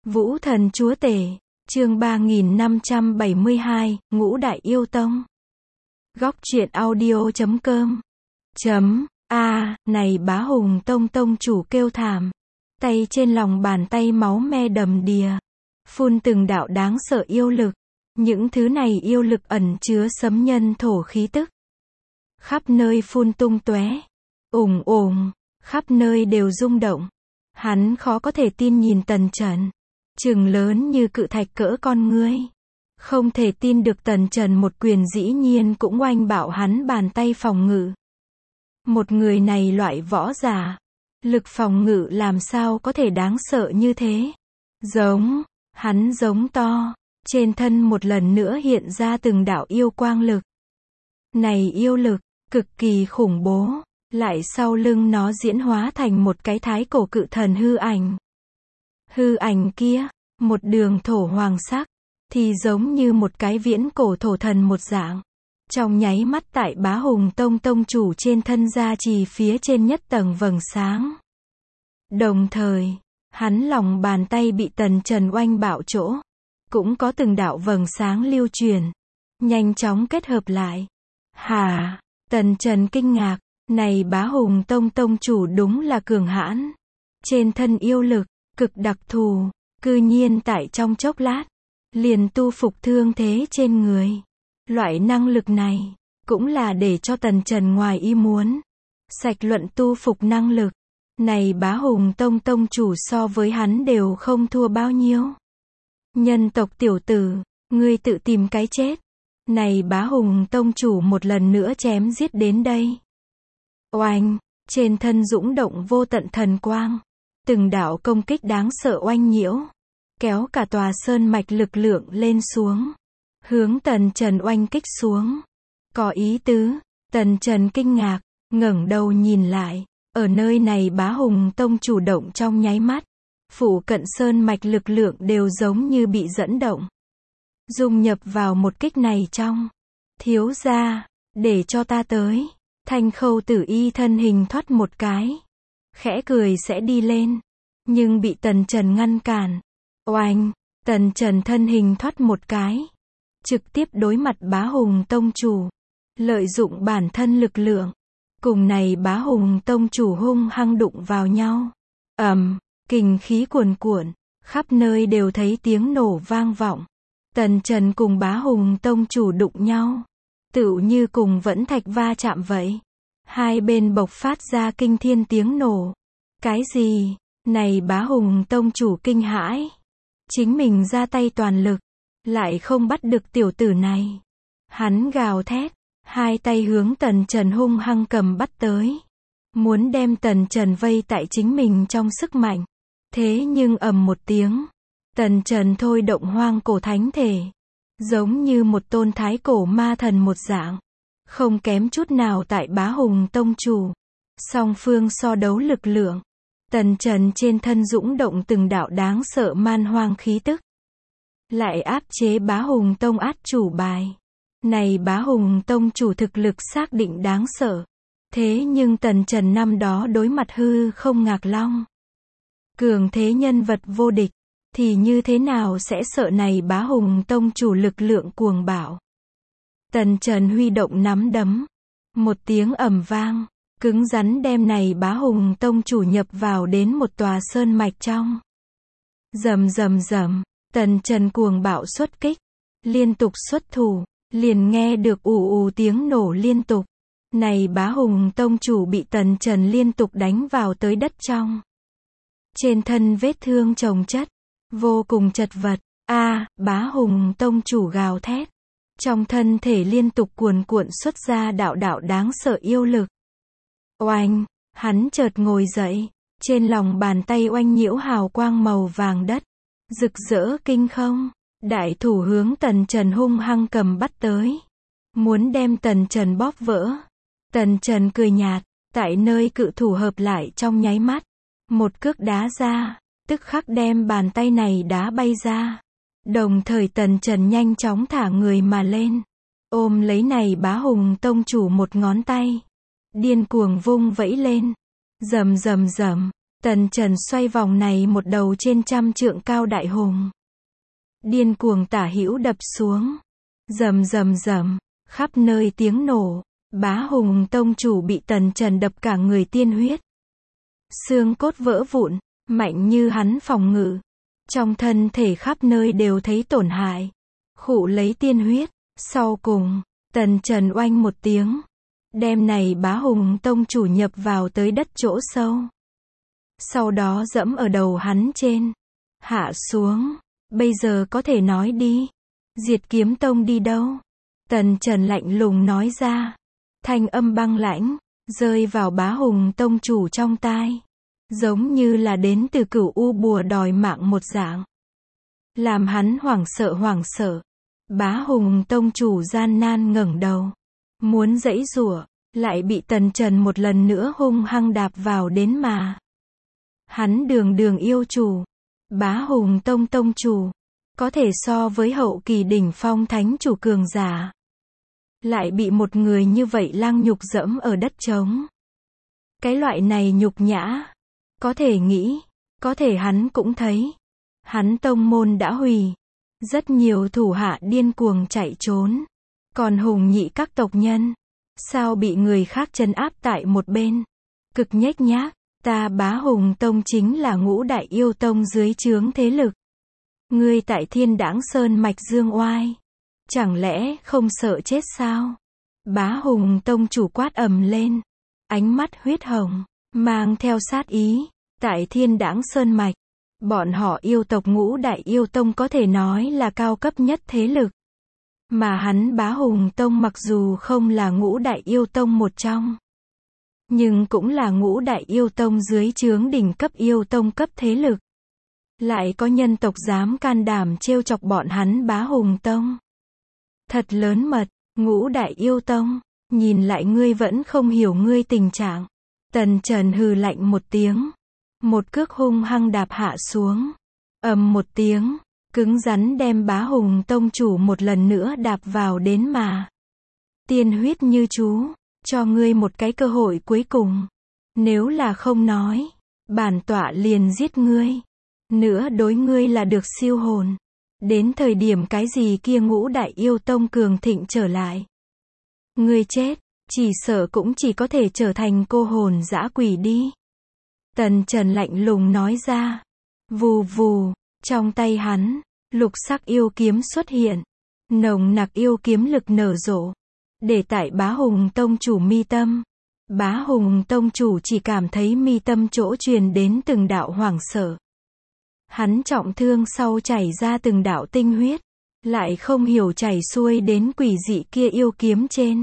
Vũ Thần Chúa Tể, chương 3572, Ngũ Đại Yêu Tông. Góc truyện audio.com. Này Bá Hùng Tông tông chủ kêu thảm. Tay trên lòng bàn tay máu me đầm đìa. Phun từng đạo đáng sợ yêu lực. Những thứ này yêu lực ẩn chứa sấm nhân thổ khí tức. Khắp nơi phun tung tóe. Ùng ùng, khắp nơi đều rung động. Hắn khó có thể tin nhìn Tần Trần. Trừng lớn như cự thạch cỡ con ngươi. Không thể tin được Tần Trần một quyền dĩ nhiên cũng oanh bạo hắn bàn tay phòng ngự. Một người này loại võ giả. Lực phòng ngự làm sao có thể đáng sợ như thế. Hắn giống to. Trên thân một lần nữa hiện ra từng đạo yêu quang lực. Này yêu lực, cực kỳ khủng bố. Lại sau lưng nó diễn hóa thành một cái thái cổ cự thần hư ảnh. Hư ảnh kia, một đường thổ hoàng sắc, thì giống như một cái viễn cổ thổ thần một dạng. Trong nháy mắt tại Bá Hùng Tông tông chủ trên thân gia trì phía trên nhất tầng vầng sáng. Đồng thời, hắn lòng bàn tay bị Tần Trần oanh bạo chỗ. Cũng có từng đạo vầng sáng lưu truyền. Nhanh chóng kết hợp lại. Tần Trần kinh ngạc. Này Bá Hùng Tông tông chủ đúng là cường hãn. Trên thân yêu lực, cực đặc thù, cư nhiên tại trong chốc lát, liền tu phục thương thế trên người. Loại năng lực này, cũng là để cho Tần Trần ngoài ý muốn. Sạch luận tu phục năng lực, này Bá Hùng Tông tông chủ so với hắn đều không thua bao nhiêu. Nhân tộc tiểu tử, ngươi tự tìm cái chết. Này Bá Hùng tông chủ một lần nữa chém giết đến đây. Oanh, trên thân dũng động vô tận thần quang. Từng đạo công kích đáng sợ oanh nhiễu. Kéo cả tòa sơn mạch lực lượng lên xuống. Hướng Tần Trần oanh kích xuống. Có ý tứ, Tần Trần kinh ngạc, ngẩng đầu nhìn lại. Ở nơi này Bá Hùng Tông chủ động trong nháy mắt. Phủ cận sơn mạch lực lượng đều giống như bị dẫn động. Dung nhập vào một kích này trong. Thiếu gia, để cho ta tới. Thanh Khâu Tử Y thân hình thoát một cái. Khẽ cười sẽ đi lên. Nhưng bị Tần Trần ngăn cản. Oanh, Tần Trần thân hình thoát một cái. Trực tiếp đối mặt Bá Hùng Tông chủ. Lợi dụng bản thân lực lượng. Cùng này Bá Hùng Tông chủ hung hăng đụng vào nhau. Kình khí cuồn cuộn. Khắp nơi đều thấy tiếng nổ vang vọng. Tần Trần cùng Bá Hùng Tông chủ đụng nhau. Tựu như cùng vẫn thạch va chạm vậy. Hai bên bộc phát ra kinh thiên tiếng nổ. Cái gì? Này Bá Hùng Tông chủ kinh hãi. Chính mình ra tay toàn lực. Lại không bắt được tiểu tử này. Hắn gào thét. Hai tay hướng Tần Trần hung hăng cầm bắt tới. Muốn đem Tần Trần vây tại chính mình trong sức mạnh. Thế nhưng ầm một tiếng. Tần Trần thôi động hoang cổ thánh thể. Giống như một tôn thái cổ ma thần một dạng. Không kém chút nào tại Bá Hùng Tông chủ. Song phương so đấu lực lượng. Tần Trần trên thân dũng động từng đạo đáng sợ man hoang khí tức. Lại áp chế Bá Hùng Tông át chủ bài. Này Bá Hùng Tông chủ thực lực xác định đáng sợ. Thế nhưng Tần Trần năm đó đối mặt hư không ngạc long. Cường thế nhân vật vô địch. Thì như thế nào sẽ sợ này Bá Hùng Tông chủ lực lượng cuồng bạo. Tần Trần huy động nắm đấm. Một tiếng ầm vang. Cứng rắn đem này Bá Hùng Tông chủ nhập vào đến một tòa sơn mạch trong. Rầm. Tần Trần cuồng bạo xuất kích. Liên tục xuất thủ. Liền nghe được ù tiếng nổ liên tục. Này Bá Hùng Tông chủ bị Tần Trần liên tục đánh vào tới đất trong. Trên thân vết thương chồng chất. Vô cùng chật vật. Bá Hùng Tông chủ gào thét. Trong thân thể liên tục cuồn cuộn xuất ra đạo đạo đáng sợ yêu lực. Oanh, hắn chợt ngồi dậy. Trên lòng bàn tay oanh nhiễu hào quang màu vàng đất. Rực rỡ kinh không. Đại thủ hướng Tần Trần hung hăng cầm bắt tới. Muốn đem Tần Trần bóp vỡ. Tần Trần cười nhạt. Tại nơi cự thủ hợp lại trong nháy mắt. Một cước đá ra. Tức khắc đem bàn tay này đá bay ra. Đồng thời Tần Trần nhanh chóng thả người mà lên. Ôm lấy này Bá Hùng Tông chủ một ngón tay. Điên cuồng vung vẫy lên. Rầm. Tần Trần xoay vòng này một đầu trên 100 trượng cao đại hùng. Điên cuồng tả hữu đập xuống. Rầm rầm rầm, khắp nơi tiếng nổ. Bá Hùng tông chủ bị Tần Trần đập cả người tiên huyết. Xương cốt vỡ vụn, mạnh như hắn phòng ngự. Trong thân thể khắp nơi đều thấy tổn hại. Khụ lấy tiên huyết. Sau cùng, Tần Trần oanh một tiếng. Đem này Bá Hùng tông chủ nhập vào tới đất chỗ sâu. Sau đó dẫm ở đầu hắn trên. Hạ xuống. Bây giờ có thể nói đi. Diệt Kiếm Tông đi đâu? Tần Trần lạnh lùng nói ra. Thanh âm băng lãnh, rơi vào Bá Hùng tông chủ trong tai. Giống như là đến từ Cửu U bùa đòi mạng một dạng. Làm hắn hoảng sợ. Bá Hùng tông chủ gian nan ngẩng đầu. Muốn giãy giụa, lại bị Tần Trần một lần nữa hung hăng đạp vào đến mà. Hắn đường yêu chủ. Bá Hùng tông chủ. Có thể so với hậu kỳ đỉnh phong thánh chủ cường giả. Lại bị một người như vậy lăng nhục dẫm ở đất trống. Cái loại này nhục nhã. Có thể nghĩ. Có thể hắn cũng thấy. Hắn tông môn đã hủy. Rất nhiều thủ hạ điên cuồng chạy trốn. Còn Hùng Nhị các tộc nhân. Sao bị người khác trấn áp tại một bên. Cực nhếch nhác. Ta Bá Hùng Tông chính là Ngũ Đại Yêu Tông dưới trướng thế lực. Ngươi tại Thiên Đãng Sơn mạch dương oai. Chẳng lẽ không sợ chết sao? Bá Hùng Tông chủ quát ầm lên. Ánh mắt huyết hồng, mang theo sát ý. Tại Thiên Đãng Sơn mạch, bọn họ yêu tộc Ngũ Đại Yêu Tông có thể nói là cao cấp nhất thế lực. Mà hắn Bá Hùng Tông mặc dù không là Ngũ Đại Yêu Tông một trong, nhưng cũng là Ngũ Đại Yêu Tông dưới trướng đỉnh cấp yêu tông cấp thế lực. Lại có nhân tộc dám can đảm trêu chọc bọn hắn Bá Hùng Tông. Thật lớn mật, Ngũ Đại Yêu Tông, nhìn lại ngươi vẫn không hiểu ngươi tình trạng. Tần Trần hừ lạnh một tiếng. Một cước hung hăng đạp hạ xuống. Ầm một tiếng, cứng rắn đem Bá Hùng Tông chủ một lần nữa đạp vào đến mà. Tiên huyết như chú, cho ngươi một cái cơ hội cuối cùng. Nếu là không nói, bản tọa liền giết ngươi. Nữa đối ngươi là được siêu hồn. Đến thời điểm cái gì kia Ngũ Đại Yêu Tông cường thịnh trở lại. Ngươi chết, chỉ sợ cũng chỉ có thể trở thành cô hồn dã quỷ đi. Tần Trần lạnh lùng nói ra. Vù vù, trong tay hắn, lục sắc yêu kiếm xuất hiện. Nồng nặc yêu kiếm lực nở rộ. Để tại Bá Hùng Tông chủ mi tâm. Bá Hùng Tông chủ chỉ cảm thấy mi tâm chỗ truyền đến từng đạo hoảng sợ. Hắn trọng thương sau chảy ra từng đạo tinh huyết. Lại không hiểu chảy xuôi đến quỷ dị kia yêu kiếm trên.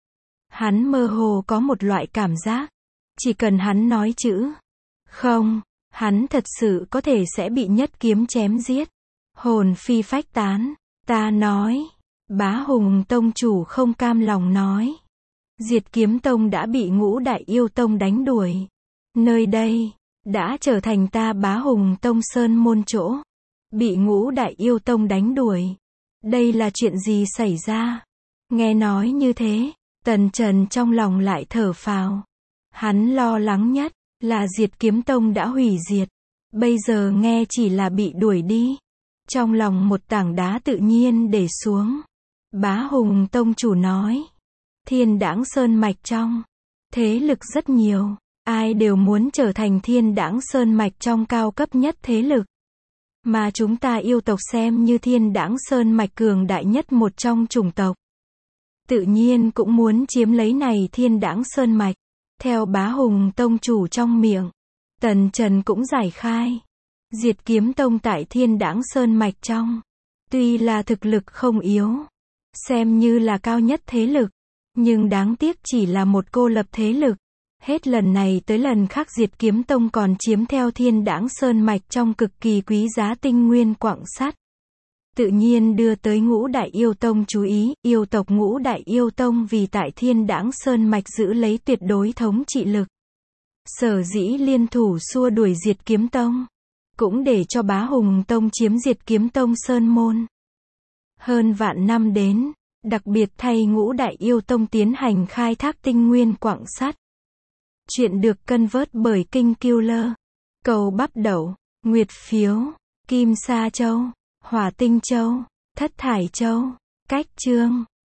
Hắn mơ hồ có một loại cảm giác. Chỉ cần hắn nói chữ không, hắn thật sự có thể sẽ bị nhất kiếm chém giết. Hồn phi phách tán. Ta nói. Bá Hùng Tông chủ không cam lòng nói. Diệt Kiếm Tông đã bị Ngũ Đại Yêu Tông đánh đuổi. Nơi đây đã trở thành ta Bá Hùng Tông sơn môn chỗ. Bị Ngũ Đại Yêu Tông đánh đuổi. Đây là chuyện gì xảy ra? Nghe nói như thế, Tần Trần trong lòng lại thở phào. Hắn lo lắng nhất là Diệt Kiếm Tông đã hủy diệt. Bây giờ nghe chỉ là bị đuổi đi. Trong lòng một tảng đá tự nhiên để xuống. Bá Hùng Tông chủ nói. Thiên Đãng Sơn mạch trong. Thế lực rất nhiều. Ai đều muốn trở thành Thiên Đãng Sơn mạch trong cao cấp nhất thế lực. Mà chúng ta yêu tộc xem như Thiên Đãng Sơn mạch cường đại nhất một trong chủng tộc. Tự nhiên cũng muốn chiếm lấy này Thiên Đãng Sơn mạch. Theo Bá Hùng Tông chủ trong miệng, Tần Trần cũng giải khai. Diệt Kiếm Tông tại Thiên Đãng Sơn mạch trong. Tuy là thực lực không yếu, xem như là cao nhất thế lực, nhưng đáng tiếc chỉ là một cô lập thế lực. Hết lần này tới lần khác Diệt Kiếm Tông còn chiếm theo Thiên Đãng Sơn mạch trong cực kỳ quý giá tinh nguyên quặng sắt. Tự nhiên đưa tới Ngũ Đại Yêu Tông chú ý. Yêu tộc Ngũ Đại Yêu Tông vì tại Thiên Đãng Sơn mạch giữ lấy tuyệt đối thống trị lực. Sở dĩ liên thủ xua đuổi Diệt Kiếm Tông. Cũng để cho Bá Hùng Tông chiếm Diệt Kiếm Tông sơn môn. Hơn vạn năm đến, đặc biệt thay Ngũ Đại Yêu Tông tiến hành khai thác tinh nguyên quặng sắt. Chuyện được cân vớt bởi King Killer. Cầu bắp đậu, nguyệt phiếu, kim sa châu, hỏa tinh châu, thất thải châu, cách chương.